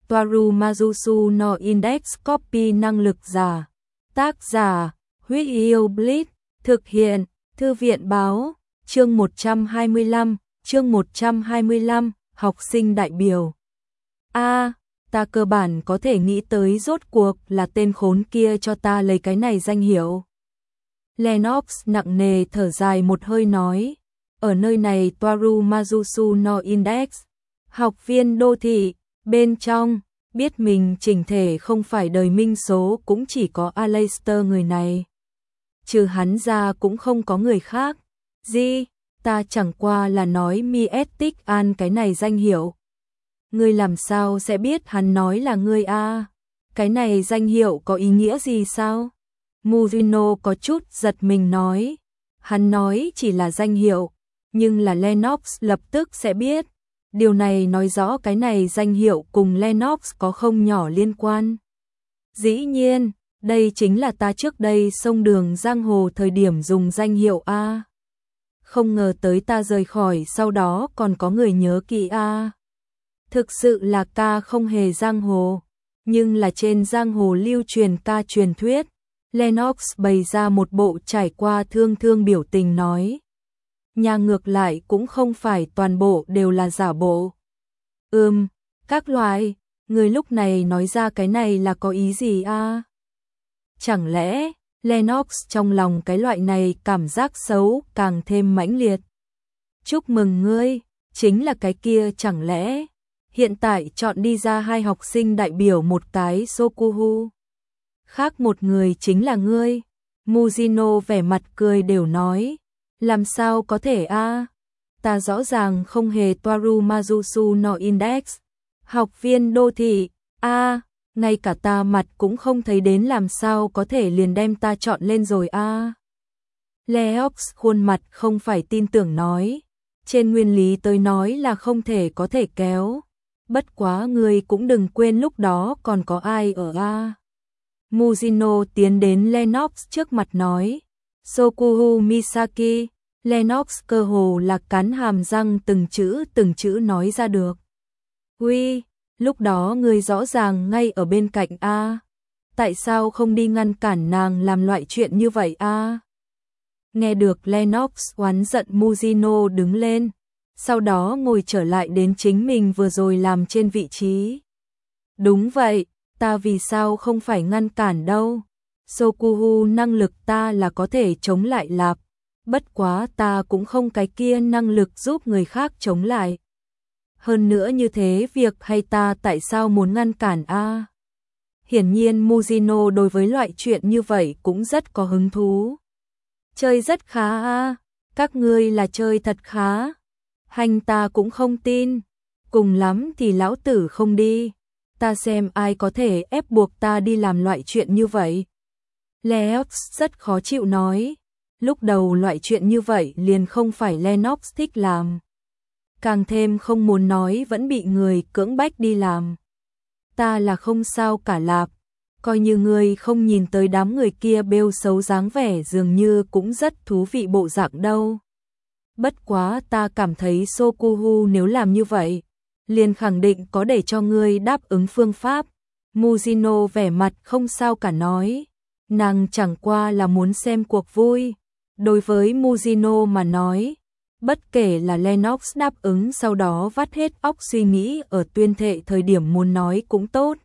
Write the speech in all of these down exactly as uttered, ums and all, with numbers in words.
Toaru Mazusu no Index Copy năng lực giả. Tác giả, Huyết Yêu Bleach, thực hiện, Thư viện báo, chương một trăm hai mươi lăm, chương một trăm hai mươi lăm, học sinh đại biểu. A, à, ta cơ bản có thể nghĩ tới rốt cuộc là tên khốn kia cho ta lấy cái này danh hiệu. Lennox nặng nề thở dài một hơi nói, ở nơi này Toaru Mazusu no Index, học viên đô thị, bên trong, biết mình chỉnh thể không phải đời minh số cũng chỉ có Aleister người này. Trừ hắn ra cũng không có người khác. Gì, ta chẳng qua là nói Miestic An cái này danh hiệu. Ngươi làm sao sẽ biết hắn nói là ngươi a? Cái này danh hiệu có ý nghĩa gì sao? Mujino có chút giật mình nói. Hắn nói chỉ là danh hiệu, nhưng là Lennox lập tức sẽ biết. Điều này nói rõ cái này danh hiệu cùng Lennox có không nhỏ liên quan. Dĩ nhiên, đây chính là ta trước đây sông đường giang hồ thời điểm dùng danh hiệu A. Không ngờ tới ta rời khỏi sau đó còn có người nhớ kỹ A. Thực sự là ca không hề giang hồ, nhưng là trên giang hồ lưu truyền ca truyền thuyết. Lennox bày ra một bộ trải qua thương thương biểu tình nói. Nhà ngược lại cũng không phải toàn bộ đều là giả bộ. Ừm, các loại, người lúc này nói ra cái này là có ý gì a? Chẳng lẽ, Lennox trong lòng cái loại này cảm giác xấu càng thêm mãnh liệt. Chúc mừng ngươi, chính là cái kia chẳng lẽ, hiện tại chọn đi ra hai học sinh đại biểu một cái Sokuhu. Khác một người chính là ngươi. Mujino vẻ mặt cười đều nói. Làm sao có thể a? À? Ta rõ ràng không hề Toaru Mazusu no Index. Học viên đô thị, a, à, ngay cả ta mặt cũng không thấy đến làm sao có thể liền đem ta chọn lên rồi a. À? Leox khuôn mặt không phải tin tưởng nói. Trên nguyên lý tôi nói là không thể có thể kéo. Bất quá người cũng đừng quên lúc đó còn có ai ở a. À? Mujino tiến đến Lennox trước mặt nói. Sokuhu Misaki, Lennox cơ hồ là cắn hàm răng từng chữ từng chữ nói ra được. Uy, lúc đó người rõ ràng ngay ở bên cạnh a, tại sao không đi ngăn cản nàng làm loại chuyện như vậy a? Nghe được Lennox oán giận, Mujino đứng lên, sau đó ngồi trở lại đến chính mình vừa rồi làm trên vị trí. Đúng vậy, ta vì sao không phải ngăn cản đâu? Sokuhu năng lực ta là có thể chống lại lạp, bất quá ta cũng không cái kia năng lực giúp người khác chống lại. Hơn nữa như thế việc hay ta tại sao muốn ngăn cản a? À? Hiển nhiên Mujino đối với loại chuyện như vậy cũng rất có hứng thú. Chơi rất khá a, à? Các ngươi là chơi thật khá. Hành ta cũng không tin, cùng lắm thì lão tử không đi. Ta xem ai có thể ép buộc ta đi làm loại chuyện như vậy. Leox rất khó chịu nói, lúc đầu loại chuyện như vậy liền không phải Lennox thích làm. Càng thêm không muốn nói vẫn bị người cưỡng bách đi làm. Ta là không sao cả lạp, coi như người không nhìn tới đám người kia bêu xấu dáng vẻ dường như cũng rất thú vị bộ dạng đâu. Bất quá ta cảm thấy Sokuhu nếu làm như vậy, liền khẳng định có để cho ngươi đáp ứng phương pháp. Mujino vẻ mặt không sao cả nói. Nàng chẳng qua là muốn xem cuộc vui. Đối với Mujino mà nói, bất kể là Lennox đáp ứng sau đó vắt hết óc suy nghĩ ở tuyên thệ thời điểm muốn nói cũng tốt.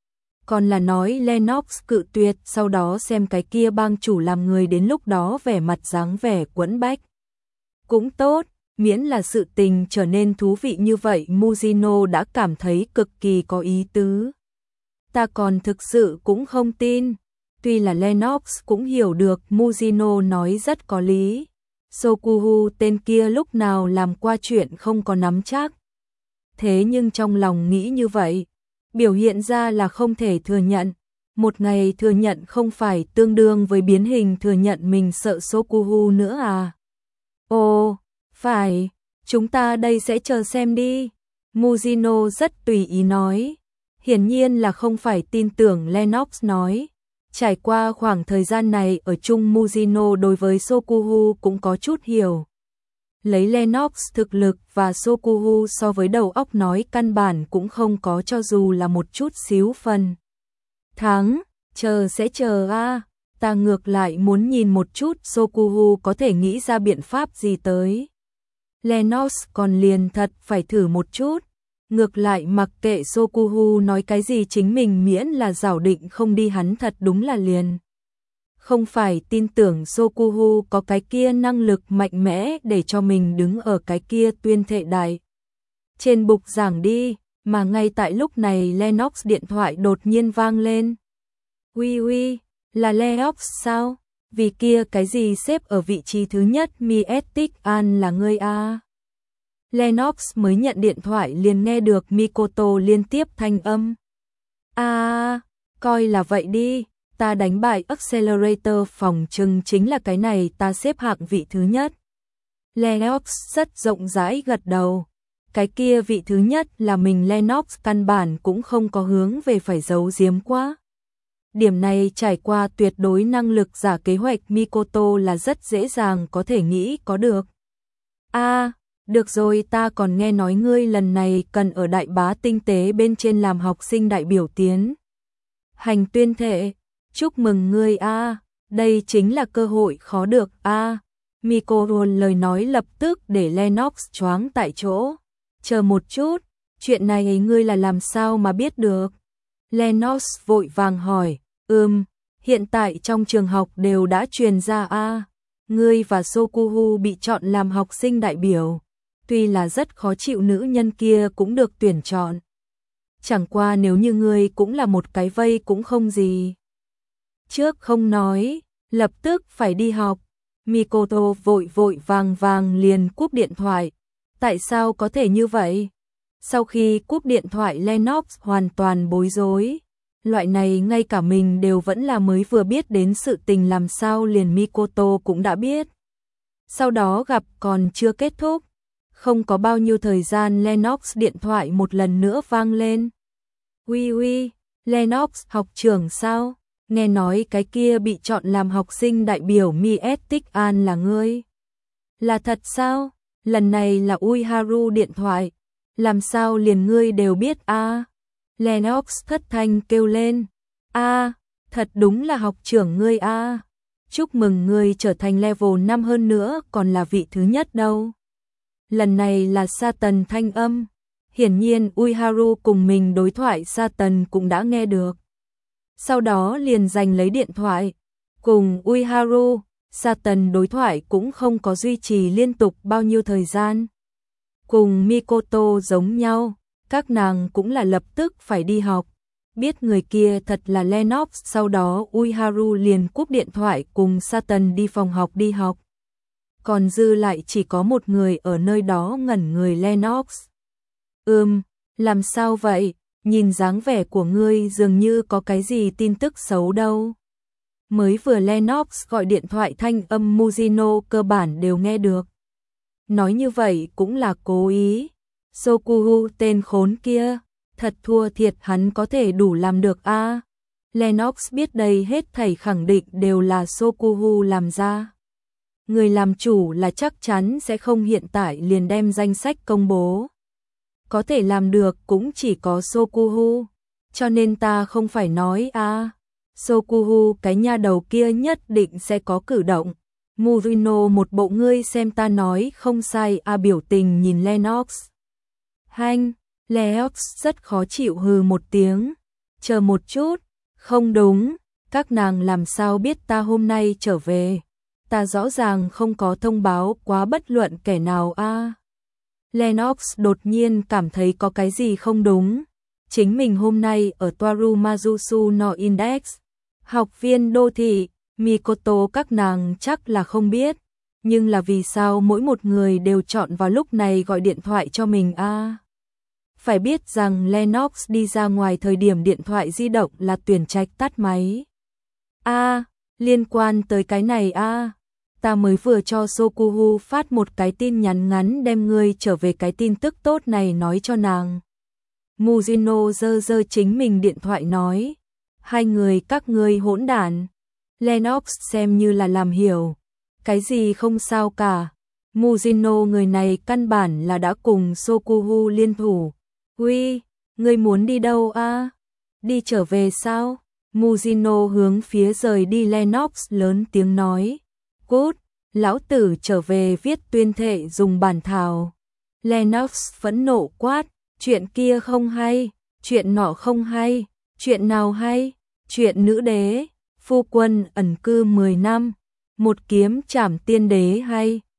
Còn là nói Lennox cự tuyệt sau đó xem cái kia bang chủ làm người đến lúc đó vẻ mặt dáng vẻ quẫn bách. Cũng tốt, miễn là sự tình trở nên thú vị như vậy Mujino đã cảm thấy cực kỳ có ý tứ. Ta còn thực sự cũng không tin. Tuy là Lennox cũng hiểu được Mujino nói rất có lý. Sokuhu tên kia lúc nào làm qua chuyện không có nắm chắc. Thế nhưng trong lòng nghĩ như vậy, biểu hiện ra là không thể thừa nhận. Một ngày thừa nhận không phải tương đương với biến hình thừa nhận mình sợ Sokuhu nữa à? Ồ, phải, chúng ta đây sẽ chờ xem đi. Mujino rất tùy ý nói. Hiển nhiên là không phải tin tưởng Lennox nói. Trải qua khoảng thời gian này ở chung Mujino đối với Sokuhu cũng có chút hiểu. Lấy Lennox thực lực và Sokuhu so với đầu óc nói căn bản cũng không có cho dù là một chút xíu phần thắng, chờ sẽ chờ a, ta ngược lại muốn nhìn một chút Sokuhu có thể nghĩ ra biện pháp gì tới. Lennox còn liền thật phải thử một chút, ngược lại mặc kệ Sokuhu nói cái gì chính mình miễn là giảo định không đi hắn thật đúng là liền. Không phải tin tưởng Sokuhu có cái kia năng lực mạnh mẽ để cho mình đứng ở cái kia tuyên thệ đài trên bục giảng đi, mà ngay tại lúc này Lennox điện thoại đột nhiên vang lên. Uy uy, là Lennox sao? Vì kia cái gì xếp ở vị trí thứ nhất Miettic An là ngươi a. Lennox mới nhận điện thoại liền nghe được Mikoto liên tiếp thanh âm. A, coi là vậy đi, ta đánh bại Accelerator phòng trừng chính là cái này ta xếp hạng vị thứ nhất. Lennox rất rộng rãi gật đầu. Cái kia vị thứ nhất là mình Lennox căn bản cũng không có hướng về phải giấu giếm quá. Điểm này trải qua tuyệt đối năng lực giả kế hoạch Mikoto là rất dễ dàng có thể nghĩ có được. A, được rồi, ta còn nghe nói ngươi lần này cần ở Đại Bá Tinh tế bên trên làm học sinh đại biểu tiến hành tuyên thệ. Chúc mừng ngươi a, đây chính là cơ hội khó được a. Mikoto lời nói lập tức để Lennox choáng tại chỗ. Chờ một chút, chuyện này ngươi là làm sao mà biết được? Lennox vội vàng hỏi. Ừm, hiện tại trong trường học đều đã truyền ra a, ngươi và Sokuhu bị chọn làm học sinh đại biểu. Tuy là rất khó chịu nữ nhân kia cũng được tuyển chọn. Chẳng qua nếu như ngươi cũng là một cái vây cũng không gì. Trước không nói, lập tức phải đi học. Mikoto vội vội vàng vàng liền cúp điện thoại. Tại sao có thể như vậy? Sau khi cúp điện thoại Lennox hoàn toàn bối rối. Loại này ngay cả mình đều vẫn là mới vừa biết đến sự tình làm sao liền Mikoto cũng đã biết. Sau đó gặp còn chưa kết thúc. Không có bao nhiêu thời gian Lennox điện thoại một lần nữa vang lên. Uy uy, Lennox học trưởng sao? Nghe nói cái kia bị chọn làm học sinh đại biểu Miettic An là ngươi. Là thật sao? Lần này là Uiharu điện thoại. Làm sao liền ngươi đều biết a? À? Lennox thất thanh kêu lên. A, à, thật đúng là học trưởng ngươi a. À. Chúc mừng ngươi trở thành level năm hơn nữa còn là vị thứ nhất đâu. Lần này là Satan thanh âm. Hiển nhiên Uiharu cùng mình đối thoại Satan cũng đã nghe được. Sau đó liền giành lấy điện thoại. Cùng Uiharu, Satan đối thoại cũng không có duy trì liên tục bao nhiêu thời gian. Cùng Mikoto giống nhau, các nàng cũng là lập tức phải đi học. Biết người kia thật là Lennox, sau đó Uiharu liền cúp điện thoại cùng Satan đi phòng học đi học. Còn dư lại chỉ có một người ở nơi đó ngẩn người Lennox. Ừm, làm sao vậy? Nhìn dáng vẻ của ngươi dường như có cái gì tin tức xấu đâu. Mới vừa Lennox gọi điện thoại thanh âm Mujino cơ bản đều nghe được. Nói như vậy cũng là cố ý. Sokuhu tên khốn kia, thật thua thiệt hắn có thể đủ làm được a. À, Lennox biết đây hết thảy khẳng định đều là Sokuhu làm ra. Người làm chủ là chắc chắn sẽ không hiện tại liền đem danh sách công bố. Có thể làm được cũng chỉ có Sokuhu, cho nên ta không phải nói a. À, Sokuhu cái nha đầu kia nhất định sẽ có cử động. Murino một bộ ngươi xem ta nói không sai a à, biểu tình nhìn Lennox. Hanh, Lennox rất khó chịu hừ một tiếng. Chờ một chút, không đúng, các nàng làm sao biết ta hôm nay trở về. Ta rõ ràng không có thông báo quá bất luận kẻ nào a. À. Lennox đột nhiên cảm thấy có cái gì không đúng. Chính mình hôm nay ở Toaru Majusu no Index, học viên đô thị, Mikoto các nàng chắc là không biết. Nhưng là vì sao mỗi một người đều chọn vào lúc này gọi điện thoại cho mình a? À? Phải biết rằng Lennox đi ra ngoài thời điểm điện thoại di động là tuyển trạch tắt máy. A, à, liên quan tới cái này a, à, ta mới vừa cho Sokuhu phát một cái tin nhắn ngắn đem ngươi trở về cái tin tức tốt này nói cho nàng. Mujino giơ giơ chính mình điện thoại nói, hai người các ngươi hỗn đản. Lennox xem như là làm hiểu, cái gì không sao cả. Mujino người này căn bản là đã cùng Sokuhu liên thủ. Uy, ngươi muốn đi đâu a? Đi trở về sao? Mujino hướng phía rời đi Lennox lớn tiếng nói. Cút, lão tử trở về viết tuyên thệ dùng bản thảo. Lennox phẫn nộ quát, chuyện kia không hay, chuyện nọ không hay, chuyện nào hay, chuyện nữ đế, phu quân ẩn cư mười năm, một kiếm trảm tiên đế hay.